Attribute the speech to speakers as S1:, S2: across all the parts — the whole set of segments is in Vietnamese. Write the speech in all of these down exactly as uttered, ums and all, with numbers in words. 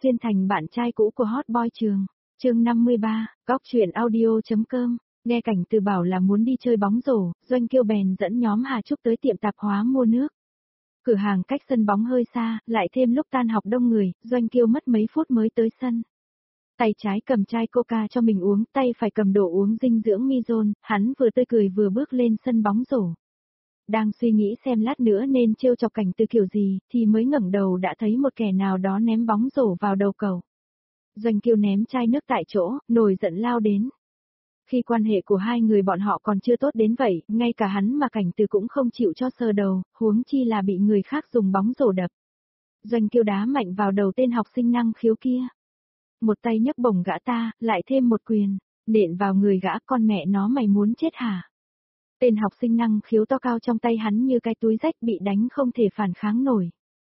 S1: xuyên thành bạn trai cũ của hot boy trường. Chương năm mươi ba, góc truyện audio.com. Nghe Cảnh Từ bảo là muốn đi chơi bóng rổ, Doanh Kiêu bèn dẫn nhóm Hà Trúc tới tiệm tạp hóa mua nước. Cửa hàng cách sân bóng hơi xa, lại thêm lúc tan học đông người, Doanh Kiêu mất mấy phút mới tới sân. Tay trái cầm chai coca cho mình uống, tay phải cầm đồ uống dinh dưỡng Mizone, hắn vừa tươi cười vừa bước lên sân bóng rổ. Đang suy nghĩ xem lát nữa nên trêu chọc Cảnh Từ kiểu gì, thì mới ngẩng đầu đã thấy một kẻ nào đó ném bóng rổ vào đầu cầu. Doanh Kiêu ném chai nước tại chỗ, nổi giận lao đến. Khi quan hệ của hai người bọn họ còn chưa tốt đến vậy, ngay cả hắn mà Cảnh Từ cũng không chịu cho sờ đầu, huống chi là bị người khác dùng bóng rổ đập. Doanh Kiêu đá mạnh vào đầu tên học sinh năng khiếu kia. Một tay nhấc bổng gã ta, lại thêm một quyền, nện vào người gã, con mẹ nó mày muốn chết hả? Tên học sinh năng khiếu to cao trong tay hắn như cái túi rách bị đánh không thể phản kháng nổi.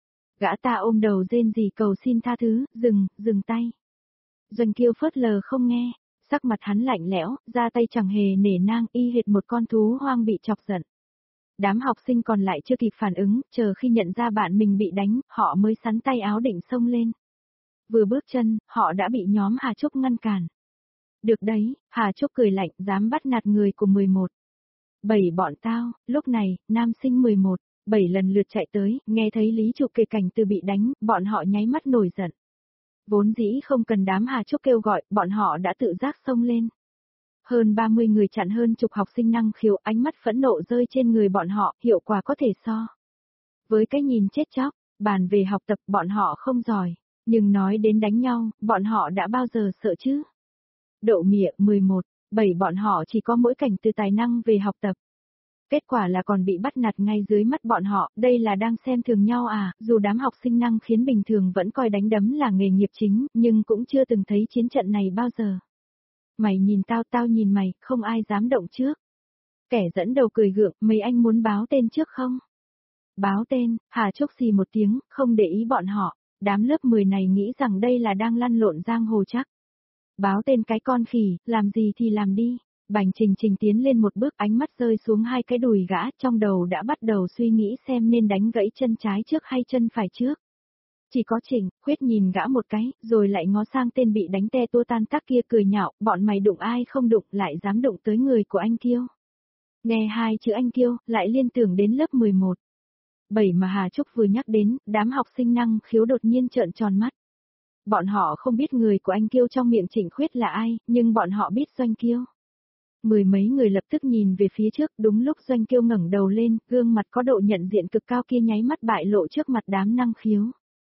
S1: Gã ta ôm đầu rên rỉ cầu xin tha thứ, dừng, dừng tay. Doanh Kiêu phớt lờ không nghe, sắc mặt hắn lạnh lẽo, ra tay chẳng hề nể nang, y hệt một con thú hoang bị chọc giận. Đám học sinh còn lại chưa kịp phản ứng, chờ khi nhận ra bạn mình bị đánh, họ mới sắn tay áo định xông lên. Vừa bước chân, họ đã bị nhóm Hà Trúc ngăn cản. Được đấy, Hà Trúc cười lạnh, dám bắt nạt người của mười một. Bảy bọn tao, lúc này, nam sinh mười một, bảy lần lượt chạy tới, nghe thấy Lý Trục kể Cảnh Từ bị đánh, bọn họ nháy mắt nổi giận. Vốn dĩ không cần đám Hà Trúc kêu gọi, bọn họ đã tự giác xông lên. Hơn ba mươi người chặn hơn chục học sinh năng khiếu, ánh mắt phẫn nộ rơi trên người bọn họ, hiệu quả có thể so. Với cái nhìn chết chóc, bàn về học tập bọn họ không giỏi, nhưng nói đến đánh nhau, bọn họ đã bao giờ sợ chứ? Đậu mịa mười một, bảy bọn họ chỉ có mỗi Cảnh Từ tài năng về học tập. Kết quả là còn bị bắt nạt ngay dưới mắt bọn họ, đây là đang xem thường nhau à, dù đám học sinh năng khiến bình thường vẫn coi đánh đấm là nghề nghiệp chính, nhưng cũng chưa từng thấy chiến trận này bao giờ. Mày nhìn tao, tao nhìn mày, không ai dám động trước. Kẻ dẫn đầu cười gượng, mấy anh muốn báo tên trước không? Báo tên, Hà Trúc xì một tiếng, không để ý bọn họ, đám lớp mười này nghĩ rằng đây là đang lăn lộn giang hồ chắc. Báo tên cái con khỉ, làm gì thì làm đi. Bành Trình Trình tiến lên một bước, ánh mắt rơi xuống hai cái đùi gã, trong đầu đã bắt đầu suy nghĩ xem nên đánh gãy chân trái trước hay chân phải trước. Chỉ có Trình, Khuyết nhìn gã một cái, rồi lại ngó sang tên bị đánh te tua tan tác kia cười nhạo, bọn mày đụng ai không đụng, lại dám đụng tới người của anh Kiêu. Nghe hai chữ anh Kiêu, lại liên tưởng đến lớp mười một. Bảy mà Hà Trúc vừa nhắc đến, đám học sinh năng khiếu đột nhiên trợn tròn mắt. Bọn họ không biết người của anh Kiêu trong miệng Trịnh Khuyết là ai, nhưng bọn họ biết Doanh Kiêu. Mười mấy người lập tức nhìn về phía trước, đúng lúc Doanh Kiêu ngẩng đầu lên, gương mặt có độ nhận diện cực cao kia nháy mắt bại lộ trước mặt đám năng khiếu.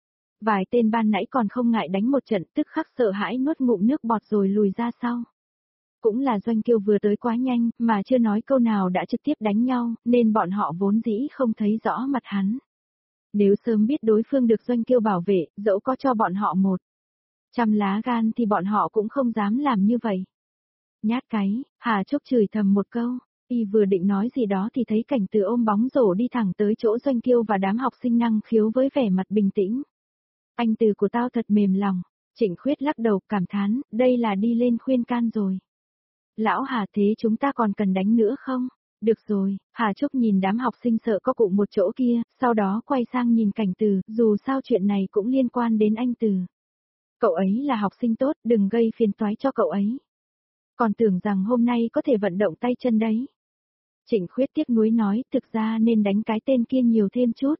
S1: Vài tên ban nãy còn không ngại đánh một trận, tức khắc sợ hãi nuốt ngụm nước bọt rồi lùi ra sau. Cũng là Doanh Kiêu vừa tới quá nhanh, mà chưa nói câu nào đã trực tiếp đánh nhau, nên bọn họ vốn dĩ không thấy rõ mặt hắn. Nếu sớm biết đối phương được Doanh Kiêu bảo vệ, dẫu có cho bọn họ một trăm lá gan thì bọn họ cũng không dám làm như vậy. Nhát cái, Hà Trúc chửi thầm một câu, y vừa định nói gì đó thì thấy Cảnh Từ ôm bóng rổ đi thẳng tới chỗ Doanh Kiêu và đám học sinh năng khiếu với vẻ mặt bình tĩnh. Anh Từ của tao thật mềm lòng. Trịnh Khuyết lắc đầu cảm thán, đây là đi lên khuyên can rồi. Lão Hà, thế chúng ta còn cần đánh nữa không? Được rồi, Hà Trúc nhìn đám học sinh sợ có cụ một chỗ kia, sau đó quay sang nhìn Cảnh Từ, dù sao chuyện này cũng liên quan đến anh Từ. Cậu ấy là học sinh tốt, đừng gây phiền toái cho cậu ấy. Còn tưởng rằng hôm nay có thể vận động tay chân đấy. Trịnh Khuyết tiếc nuối nói, thực ra nên đánh cái tên kia nhiều thêm chút.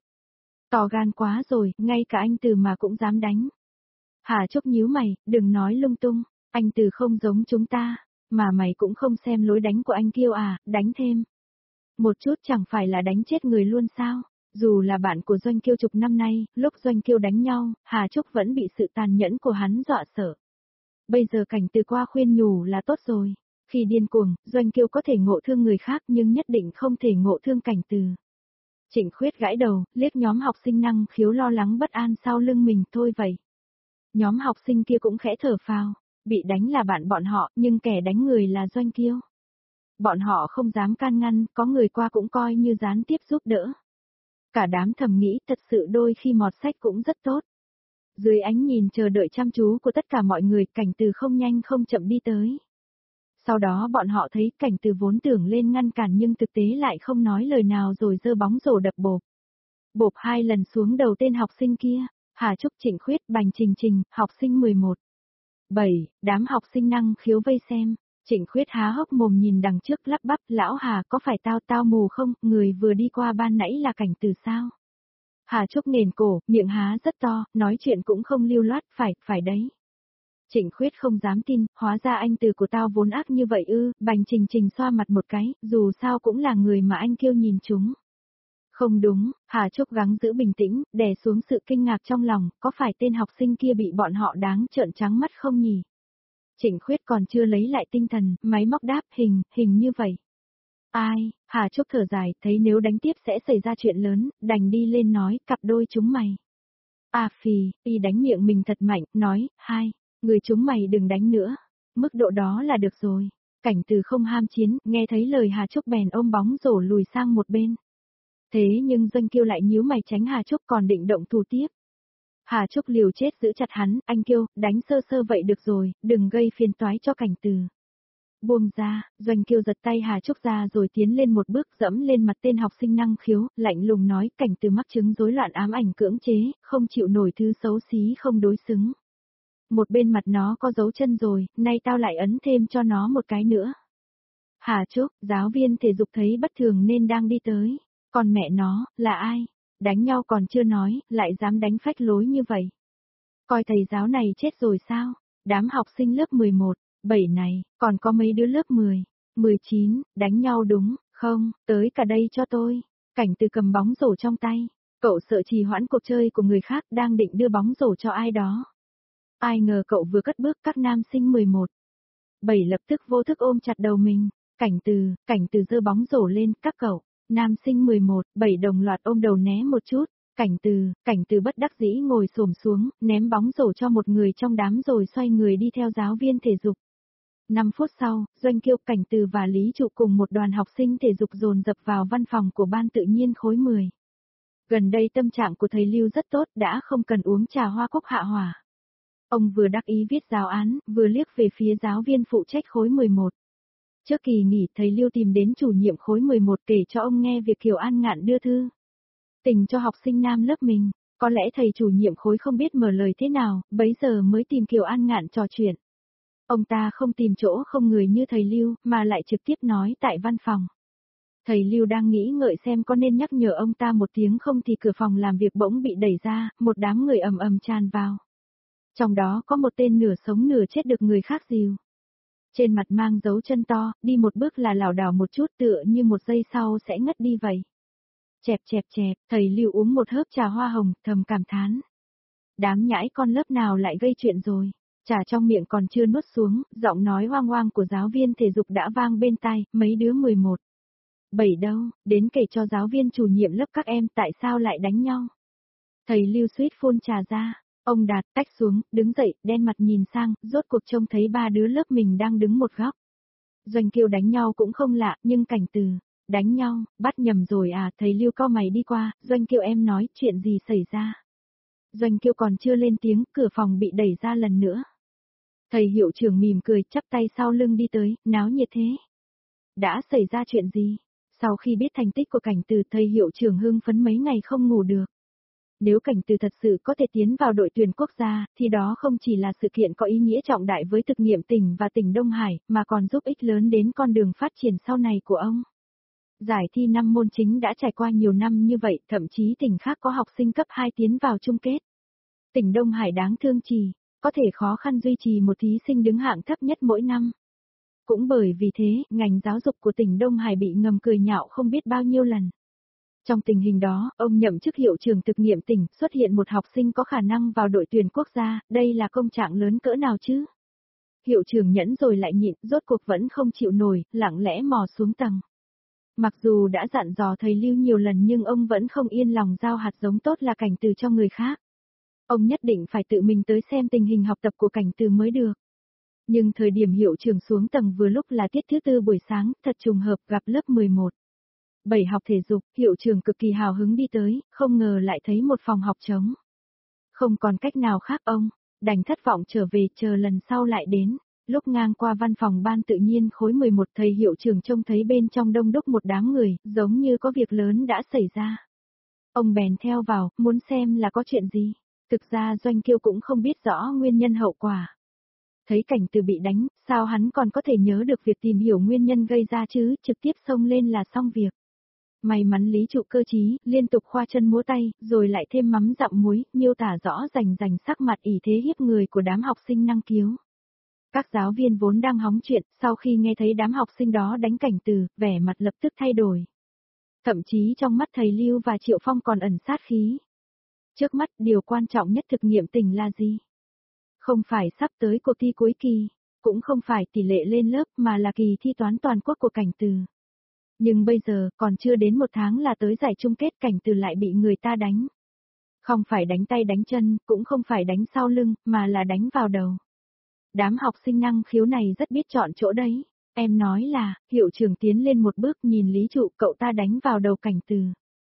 S1: To gan quá rồi, ngay cả anh Từ mà cũng dám đánh. Hà Trúc nhíu mày, đừng nói lung tung, anh Từ không giống chúng ta, mà mày cũng không xem lối đánh của anh Kiêu à, đánh thêm. Một chút chẳng phải là đánh chết người luôn sao? Dù là bạn của Doanh Kiêu chục năm nay, lúc Doanh Kiêu đánh nhau, Hà Trúc vẫn bị sự tàn nhẫn của hắn dọa sợ. Bây giờ Cảnh Từ qua khuyên nhủ là tốt rồi. Khi điên cuồng, Doanh Kiêu có thể ngộ thương người khác nhưng nhất định không thể ngộ thương Cảnh Từ. Trịnh Khuyết gãi đầu, liếc nhóm học sinh năng khiếu lo lắng bất an sau lưng mình, thôi vậy. Nhóm học sinh kia cũng khẽ thở phào, bị đánh là bạn bọn họ, nhưng kẻ đánh người là Doanh Kiêu. Bọn họ không dám can ngăn, có người qua cũng coi như gián tiếp giúp đỡ. Cả đám thầm nghĩ thật sự đôi khi mọt sách cũng rất tốt. Dưới ánh nhìn chờ đợi chăm chú của tất cả mọi người, Cảnh Từ không nhanh không chậm đi tới. Sau đó bọn họ thấy Cảnh Từ vốn tưởng lên ngăn cản nhưng thực tế lại không nói lời nào rồi giơ bóng rổ đập bộp. Bộp hai lần xuống đầu tên học sinh kia, Hà Trúc, Trịnh Khuyết, Bành Trình Trình, học sinh mười một. bảy, đám học sinh năng khiếu vây xem. Trịnh Khuyết há hốc mồm nhìn đằng trước lắp bắp, lão Hà có phải tao tao mù không, người vừa đi qua ban nãy là Cảnh Từ sao? Hà Trúc nền cổ, miệng há rất to, nói chuyện cũng không lưu loát, phải, phải đấy. Trịnh Khuyết không dám tin, hóa ra anh Từ của tao vốn ác như vậy ư, Bành Trình Trình xoa mặt một cái, dù sao cũng là người mà anh kêu nhìn chúng. Không đúng, Hà Trúc gắng giữ bình tĩnh, đè xuống sự kinh ngạc trong lòng, có phải tên học sinh kia bị bọn họ đáng trợn trắng mắt không nhỉ? Trịnh Khuyết còn chưa lấy lại tinh thần, máy móc đáp, hình, hình như vậy. Ai, Hà Trúc thở dài, thấy nếu đánh tiếp sẽ xảy ra chuyện lớn, đành đi lên nói, cặp đôi chúng mày. À phì, y đánh miệng mình thật mạnh, nói, hai, người chúng mày đừng đánh nữa, mức độ đó là được rồi. Cảnh Từ không ham chiến, nghe thấy lời Hà Trúc bèn ôm bóng rổ lùi sang một bên. Thế nhưng Doanh Kiêu lại nhíu mày tránh Hà Trúc còn định động thủ tiếp. Hà Trúc liều chết giữ chặt hắn, anh Kiêu, đánh sơ sơ vậy được rồi, đừng gây phiền toái cho Cảnh Từ. Buông ra, Doanh Kiêu giật tay Hà Trúc ra rồi tiến lên một bước dẫm lên mặt tên học sinh năng khiếu, lạnh lùng nói, Cảnh Từ mắc chứng rối loạn ám ảnh cưỡng chế, không chịu nổi thứ xấu xí không đối xứng. Một bên mặt nó có dấu chân rồi, nay tao lại ấn thêm cho nó một cái nữa. Hà Trúc, giáo viên thể dục thấy bất thường nên đang đi tới. Còn mẹ nó, là ai? Đánh nhau còn chưa nói, lại dám đánh phách lối như vậy. Coi thầy giáo này chết rồi sao? Đám học sinh lớp mười một, bảy này, còn có mấy đứa lớp mười, mười chín, đánh nhau đúng, không, tới cả đây cho tôi. Cảnh Từ cầm bóng rổ trong tay. Cậu sợ trì hoãn cuộc chơi của người khác đang định đưa bóng rổ cho ai đó. Ai ngờ cậu vừa cất bước các nam sinh mười một. bảy lập tức vô thức ôm chặt đầu mình. Cảnh Từ, Cảnh Từ giơ bóng rổ lên, các cậu. Nam sinh mười một, bảy đồng loạt ôm đầu né một chút. Cảnh Từ, Cảnh Từ bất đắc dĩ ngồi xổm xuống, ném bóng rổ cho một người trong đám rồi xoay người đi theo giáo viên thể dục. năm phút sau, Doanh Kiêu, Cảnh Từ và Lý Trụ cùng một đoàn học sinh thể dục dồn dập vào văn phòng của ban tự nhiên khối mười. Gần đây tâm trạng của thầy Lưu rất tốt, đã không cần uống trà hoa cúc hạ hỏa. Ông vừa đắc ý viết giáo án, vừa liếc về phía giáo viên phụ trách khối mười một. Trước kỳ nghỉ, thầy Lưu tìm đến chủ nhiệm khối mười một kể cho ông nghe việc Kiều An Ngạn đưa thư tình cho học sinh nam lớp mình. Có lẽ thầy chủ nhiệm khối không biết mở lời thế nào, bấy giờ mới tìm Kiều An Ngạn trò chuyện. Ông ta không tìm chỗ không người như thầy Lưu, mà lại trực tiếp nói tại văn phòng. Thầy Lưu đang nghĩ ngợi xem có nên nhắc nhở ông ta một tiếng không thì cửa phòng làm việc bỗng bị đẩy ra, một đám người ầm ầm tràn vào. Trong đó có một tên nửa sống nửa chết được người khác dìu. Trên mặt mang dấu chân to, đi một bước là lảo đảo một chút tựa như một giây sau sẽ ngất đi vậy. Chẹp chẹp chẹp, thầy Lưu uống một hớp trà hoa hồng, thầm cảm thán. Đám nhãi con lớp nào lại gây chuyện rồi. Trà trong miệng còn chưa nuốt xuống, giọng nói hoang hoang của giáo viên thể dục đã vang bên tai, mấy đứa mười một. Bảy đâu, đến kể cho giáo viên chủ nhiệm lớp các em tại sao lại đánh nhau. Thầy Lưu suýt phun trà ra. Ông Đạt tách xuống, đứng dậy, đen mặt nhìn sang, rốt cuộc trông thấy ba đứa lớp mình đang đứng một góc. Doanh Kiêu đánh nhau cũng không lạ, nhưng Cảnh Từ, đánh nhau, bắt nhầm rồi à, thầy Lưu cau mày đi qua, Doanh Kiêu em nói, chuyện gì xảy ra. Doanh Kiêu còn chưa lên tiếng, cửa phòng bị đẩy ra lần nữa. Thầy hiệu trưởng mỉm cười, chắp tay sau lưng đi tới, náo nhiệt thế. Đã xảy ra chuyện gì? Sau khi biết thành tích của Cảnh Từ, thầy hiệu trưởng hưng phấn mấy ngày không ngủ được. Nếu Cảnh Từ thật sự có thể tiến vào đội tuyển quốc gia, thì đó không chỉ là sự kiện có ý nghĩa trọng đại với thực nghiệm tỉnh và tỉnh Đông Hải, mà còn giúp ích lớn đến con đường phát triển sau này của ông. Giải thi năm môn chính đã trải qua nhiều năm như vậy, thậm chí tỉnh khác có học sinh cấp hai tiến vào chung kết. Tỉnh Đông Hải đáng thương chỉ, có thể khó khăn duy trì một thí sinh đứng hạng thấp nhất mỗi năm. Cũng bởi vì thế, ngành giáo dục của tỉnh Đông Hải bị ngầm cười nhạo không biết bao nhiêu lần. Trong tình hình đó, ông nhậm chức hiệu trưởng thực nghiệm tỉnh, xuất hiện một học sinh có khả năng vào đội tuyển quốc gia, đây là công trạng lớn cỡ nào chứ? Hiệu trưởng nhẫn rồi lại nhịn, rốt cuộc vẫn không chịu nổi, lặng lẽ mò xuống tầng. Mặc dù đã dặn dò thầy Lưu nhiều lần nhưng ông vẫn không yên lòng giao hạt giống tốt là Cảnh Từ cho người khác. Ông nhất định phải tự mình tới xem tình hình học tập của Cảnh Từ mới được. Nhưng thời điểm hiệu trưởng xuống tầng vừa lúc là tiết thứ tư buổi sáng, thật trùng hợp gặp lớp mười một. Bảy học thể dục, hiệu trưởng cực kỳ hào hứng đi tới, không ngờ lại thấy một phòng học trống. Không còn cách nào khác ông, đành thất vọng trở về chờ lần sau lại đến. Lúc ngang qua văn phòng ban tự nhiên khối mười một thầy hiệu trưởng trông thấy bên trong đông đúc một đám người, giống như có việc lớn đã xảy ra. Ông bèn theo vào, muốn xem là có chuyện gì. Thực ra Doanh Kiêu cũng không biết rõ nguyên nhân hậu quả. Thấy Cảnh Từ bị đánh, sao hắn còn có thể nhớ được việc tìm hiểu nguyên nhân gây ra chứ, trực tiếp xông lên là xong việc. May mắn Lý Trụ cơ trí, liên tục khoa chân múa tay, rồi lại thêm mắm dặm muối, miêu tả rõ rành rành sắc mặt ỷ thế hiếp người của đám học sinh năng khiếu. Các giáo viên vốn đang hóng chuyện, sau khi nghe thấy đám học sinh đó đánh Cảnh Từ, vẻ mặt lập tức thay đổi. Thậm chí trong mắt thầy Lưu và Triệu Phong còn ẩn sát khí. Trước mắt, điều quan trọng nhất thực nghiệm tình là gì? Không phải sắp tới cuộc thi cuối kỳ, cũng không phải tỷ lệ lên lớp mà là kỳ thi toán toàn quốc của Cảnh Từ. Nhưng bây giờ, còn chưa đến một tháng là tới giải chung kết, Cảnh Từ lại bị người ta đánh. Không phải đánh tay đánh chân, cũng không phải đánh sau lưng, mà là đánh vào đầu. Đám học sinh năng khiếu này rất biết chọn chỗ đấy. Em nói là, hiệu trưởng tiến lên một bước nhìn Lý Trụ, cậu ta đánh vào đầu Cảnh Từ.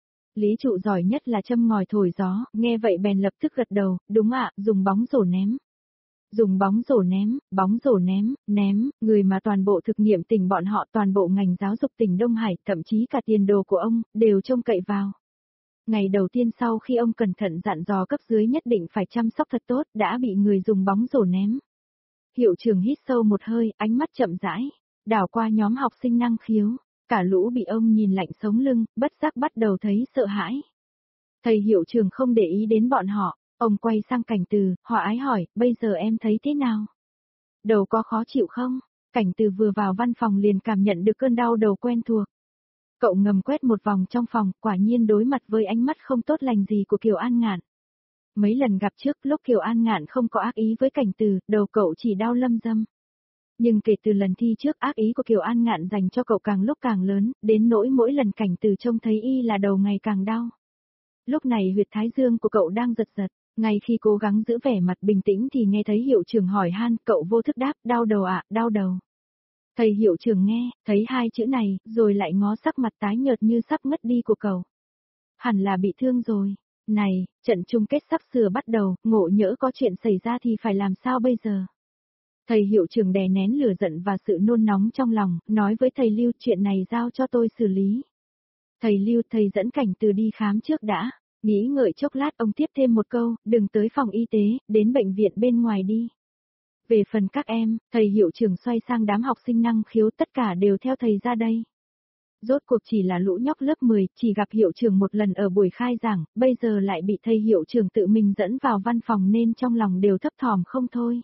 S1: Lý Trụ giỏi nhất là châm ngòi thổi gió, nghe vậy bèn lập tức gật đầu, đúng ạ, dùng bóng rổ ném. Dùng bóng rổ ném, bóng rổ ném, ném, người mà toàn bộ thực nghiệm tỉnh bọn họ, toàn bộ ngành giáo dục tỉnh Đông Hải, thậm chí cả tiền đồ của ông, đều trông cậy vào. Ngày đầu tiên sau khi ông cẩn thận dặn dò cấp dưới nhất định phải chăm sóc thật tốt, đã bị người dùng bóng rổ ném. Hiệu trưởng hít sâu một hơi, ánh mắt chậm rãi, đảo qua nhóm học sinh năng khiếu, cả lũ bị ông nhìn lạnh sống lưng, bất giác bắt đầu thấy sợ hãi. Thầy hiệu trưởng không để ý đến bọn họ, ông quay sang Cảnh Từ, họ ái hỏi, bây giờ em thấy thế nào? Đầu có khó chịu không? Cảnh Từ vừa vào văn phòng liền cảm nhận được cơn đau đầu quen thuộc. Cậu ngầm quét một vòng trong phòng, quả nhiên đối mặt với ánh mắt không tốt lành gì của Kiều An Ngạn. Mấy lần gặp trước, lúc Kiều An Ngạn không có ác ý với Cảnh Từ, đầu cậu chỉ đau lâm dâm. Nhưng kể từ lần thi trước, ác ý của Kiều An Ngạn dành cho cậu càng lúc càng lớn, đến nỗi mỗi lần Cảnh Từ trông thấy y là đầu ngày càng đau. Lúc này huyệt thái dương của cậu đang giật giật, ngay khi cố gắng giữ vẻ mặt bình tĩnh thì nghe thấy hiệu trưởng hỏi han, cậu vô thức đáp, đau đầu ạ, đau đầu. Thầy hiệu trưởng nghe, thấy hai chữ này, rồi lại ngó sắc mặt tái nhợt như sắp ngất đi của cậu. Hẳn là bị thương rồi. Này, trận chung kết sắp sửa bắt đầu, ngộ nhỡ có chuyện xảy ra thì phải làm sao bây giờ? Thầy hiệu trưởng đè nén lửa giận và sự nôn nóng trong lòng, nói với thầy Lưu, chuyện này giao cho tôi xử lý. Thầy Lưu, thầy dẫn Cảnh Từ đi khám trước đã. Nghĩ ngợi chốc lát ông tiếp thêm một câu, đừng tới phòng y tế, đến bệnh viện bên ngoài đi. Về phần các em, thầy hiệu trưởng xoay sang đám học sinh năng khiếu, tất cả đều theo thầy ra đây. Rốt cuộc chỉ là lũ nhóc lớp mười, chỉ gặp hiệu trưởng một lần ở buổi khai giảng, bây giờ lại bị thầy hiệu trưởng tự mình dẫn vào văn phòng nên trong lòng đều thấp thỏm không thôi.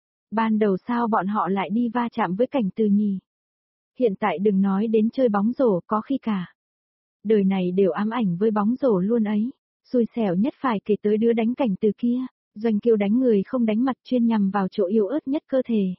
S1: Ban đầu sao bọn họ lại đi va chạm với Cảnh Từ nhỉ? Hiện tại đừng nói đến chơi bóng rổ, có khi cả đời này đều ám ảnh với bóng rổ luôn ấy. Xui xẻo nhất phải kể tới đứa đánh Cảnh Từ kia, Doanh Kiêu đánh người không đánh mặt, chuyên nhằm vào chỗ yếu ớt nhất cơ thể.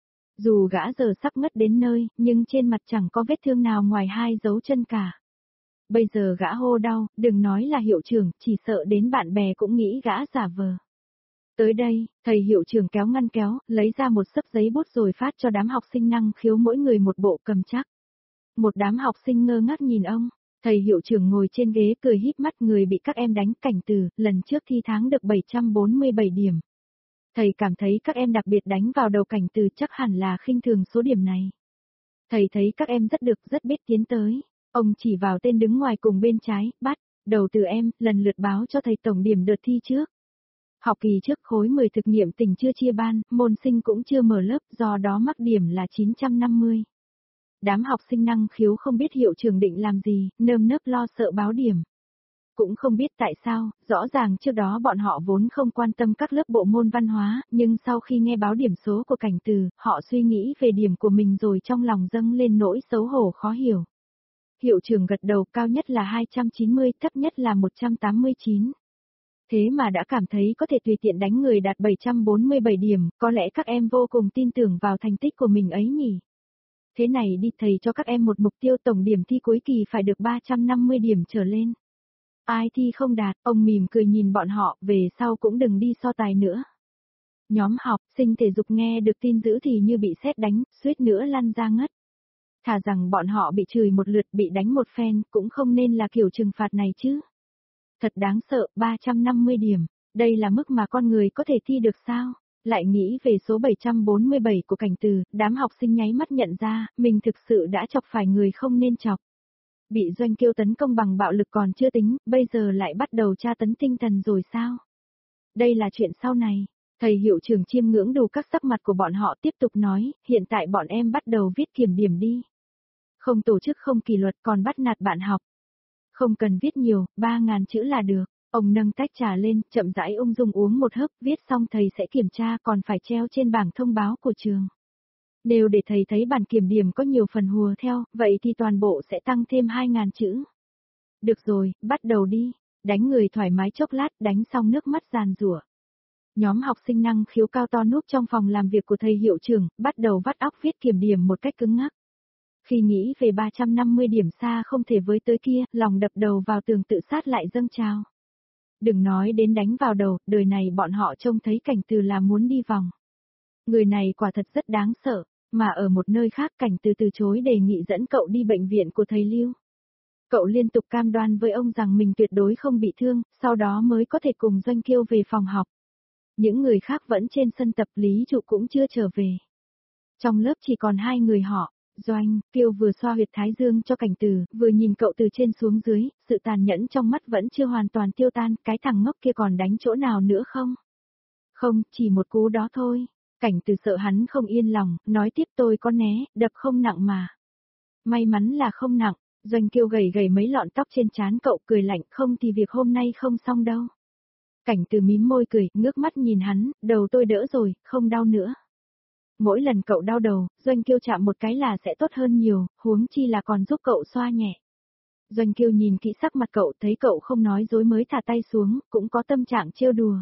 S1: Dù gã giờ sắp ngất đến nơi, nhưng trên mặt chẳng có vết thương nào ngoài hai dấu chân cả. Bây giờ gã hô đau, đừng nói là hiệu trưởng, chỉ sợ đến bạn bè cũng nghĩ gã giả vờ. Tới đây, thầy hiệu trưởng kéo ngăn kéo, lấy ra một xấp giấy bút rồi phát cho đám học sinh năng khiếu mỗi người một bộ cầm chắc. Một đám học sinh ngơ ngác nhìn ông. Thầy hiệu trưởng ngồi trên ghế cười híp mắt, người bị các em đánh Cảnh Từ, lần trước thi tháng được bảy trăm bốn mươi bảy điểm. Thầy cảm thấy các em đặc biệt đánh vào đầu Cảnh Từ, chắc hẳn là khinh thường số điểm này. Thầy thấy các em rất được, rất biết tiến tới. Ông chỉ vào tên đứng ngoài cùng bên trái, bắt, đầu từ em, lần lượt báo cho thầy tổng điểm đợt thi trước. Học kỳ trước khối mười thực nghiệm tỉnh chưa chia ban, môn sinh cũng chưa mở lớp, do đó mắc điểm là chín trăm năm mươi. Đám học sinh năng khiếu không biết hiệu trưởng định làm gì, nơm nớp lo sợ báo điểm. Cũng không biết tại sao, rõ ràng trước đó bọn họ vốn không quan tâm các lớp bộ môn văn hóa, nhưng sau khi nghe báo điểm số của Cảnh Từ, họ suy nghĩ về điểm của mình rồi trong lòng dâng lên nỗi xấu hổ khó hiểu. Hiệu trưởng gật đầu, cao nhất là hai trăm chín mươi, thấp nhất là một trăm tám mươi chín. Thế mà đã cảm thấy có thể tùy tiện đánh người đạt bảy trăm bốn mươi bảy điểm, có lẽ các em vô cùng tin tưởng vào thành tích của mình ấy nhỉ. Thế này đi, thầy cho các em một mục tiêu tổng điểm thi cuối kỳ phải được ba trăm năm mươi điểm trở lên. Ai thi không đạt, ông mỉm cười nhìn bọn họ, về sau cũng đừng đi so tài nữa. Nhóm học sinh thể dục nghe được tin dữ thì như bị sét đánh, suýt nữa lăn ra ngất. Thà rằng bọn họ bị chửi một lượt, bị đánh một phen, cũng không nên là kiểu trừng phạt này chứ. Thật đáng sợ, ba trăm năm mươi điểm, đây là mức mà con người có thể thi được sao? Lại nghĩ về số bảy trăm bốn mươi bảy của Cảnh Từ, đám học sinh nháy mắt nhận ra, mình thực sự đã chọc phải người không nên chọc. Bị Doanh Kiêu tấn công bằng bạo lực còn chưa tính, bây giờ lại bắt đầu tra tấn tinh thần rồi sao? Đây là chuyện sau này. Thầy hiệu trưởng chiêm ngưỡng đủ các sắc mặt của bọn họ tiếp tục nói, hiện tại bọn em bắt đầu viết kiểm điểm đi. Không tổ chức không kỷ luật còn bắt nạt bạn học. Không cần viết nhiều, ba ngàn chữ là được. Ông nâng tách trà lên, chậm rãi ung dung uống một hớp, viết xong thầy sẽ kiểm tra còn phải treo trên bảng thông báo của trường. Nếu để thầy thấy bản kiểm điểm có nhiều phần hùa theo, vậy thì toàn bộ sẽ tăng thêm hai ngàn chữ. Được rồi, bắt đầu đi. Đánh người thoải mái chốc lát, đánh xong nước mắt giàn giụa. Nhóm học sinh năng khiếu cao to núp trong phòng làm việc của thầy hiệu trưởng, bắt đầu vắt óc viết kiểm điểm một cách cứng ngắc. Khi nghĩ về ba trăm năm mươi điểm xa không thể với tới kia, lòng đập đầu vào tường tự sát lại dâng trào. Đừng nói đến đánh vào đầu, đời này bọn họ trông thấy Cảnh Từ là muốn đi vòng. Người này quả thật rất đáng sợ, mà ở một nơi khác Cảnh Từ từ chối đề nghị dẫn cậu đi bệnh viện của thầy Lưu. Cậu liên tục cam đoan với ông rằng mình tuyệt đối không bị thương, sau đó mới có thể cùng Doanh Kiêu về phòng học. Những người khác vẫn trên sân tập, Lý Trụ cũng chưa trở về. Trong lớp chỉ còn hai người họ, Doanh Kiêu vừa xoa huyệt thái dương cho Cảnh Từ, vừa nhìn cậu từ trên xuống dưới, sự tàn nhẫn trong mắt vẫn chưa hoàn toàn tiêu tan, cái thằng ngốc kia còn đánh chỗ nào nữa không? Không, chỉ một cú đó thôi. Cảnh Từ sợ hắn không yên lòng, nói tiếp tôi có né, đập không nặng mà. May mắn là không nặng. Doanh Kiêu gầy gầy mấy lọn tóc trên trán cậu, cười lạnh, không thì việc hôm nay không xong đâu. Cảnh Từ mím môi cười, ngước mắt nhìn hắn, đầu tôi đỡ rồi, không đau nữa. Mỗi lần cậu đau đầu, Doanh Kiêu chạm một cái là sẽ tốt hơn nhiều, huống chi là còn giúp cậu xoa nhẹ. Doanh Kiêu nhìn kỹ sắc mặt cậu, thấy cậu không nói dối mới thả tay xuống, cũng có tâm trạng trêu đùa.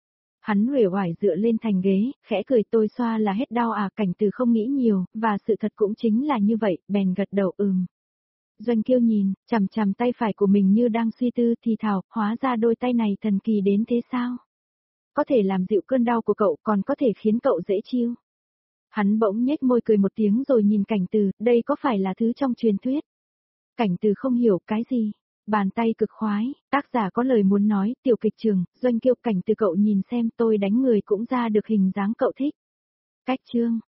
S1: Hắn uể oải dựa lên thành ghế, khẽ cười, tôi xoa là hết đau à? Cảnh Từ không nghĩ nhiều, và sự thật cũng chính là như vậy, bèn gật đầu ừm. Doanh Kiêu nhìn, chằm chằm tay phải của mình như đang suy tư thì thào, hóa ra đôi tay này thần kỳ đến thế sao? Có thể làm dịu cơn đau của cậu, còn có thể khiến cậu dễ chịu. Hắn bỗng nhếch môi cười một tiếng rồi nhìn Cảnh Từ, đây có phải là thứ trong truyền thuyết? Cảnh Từ không hiểu cái gì. Bàn tay cực khoái, tác giả có lời muốn nói, tiểu kịch trường, Doanh Kiêu. Cảnh Từ cậu nhìn xem, tôi đánh người cũng ra được hình dáng cậu thích. Cách chương.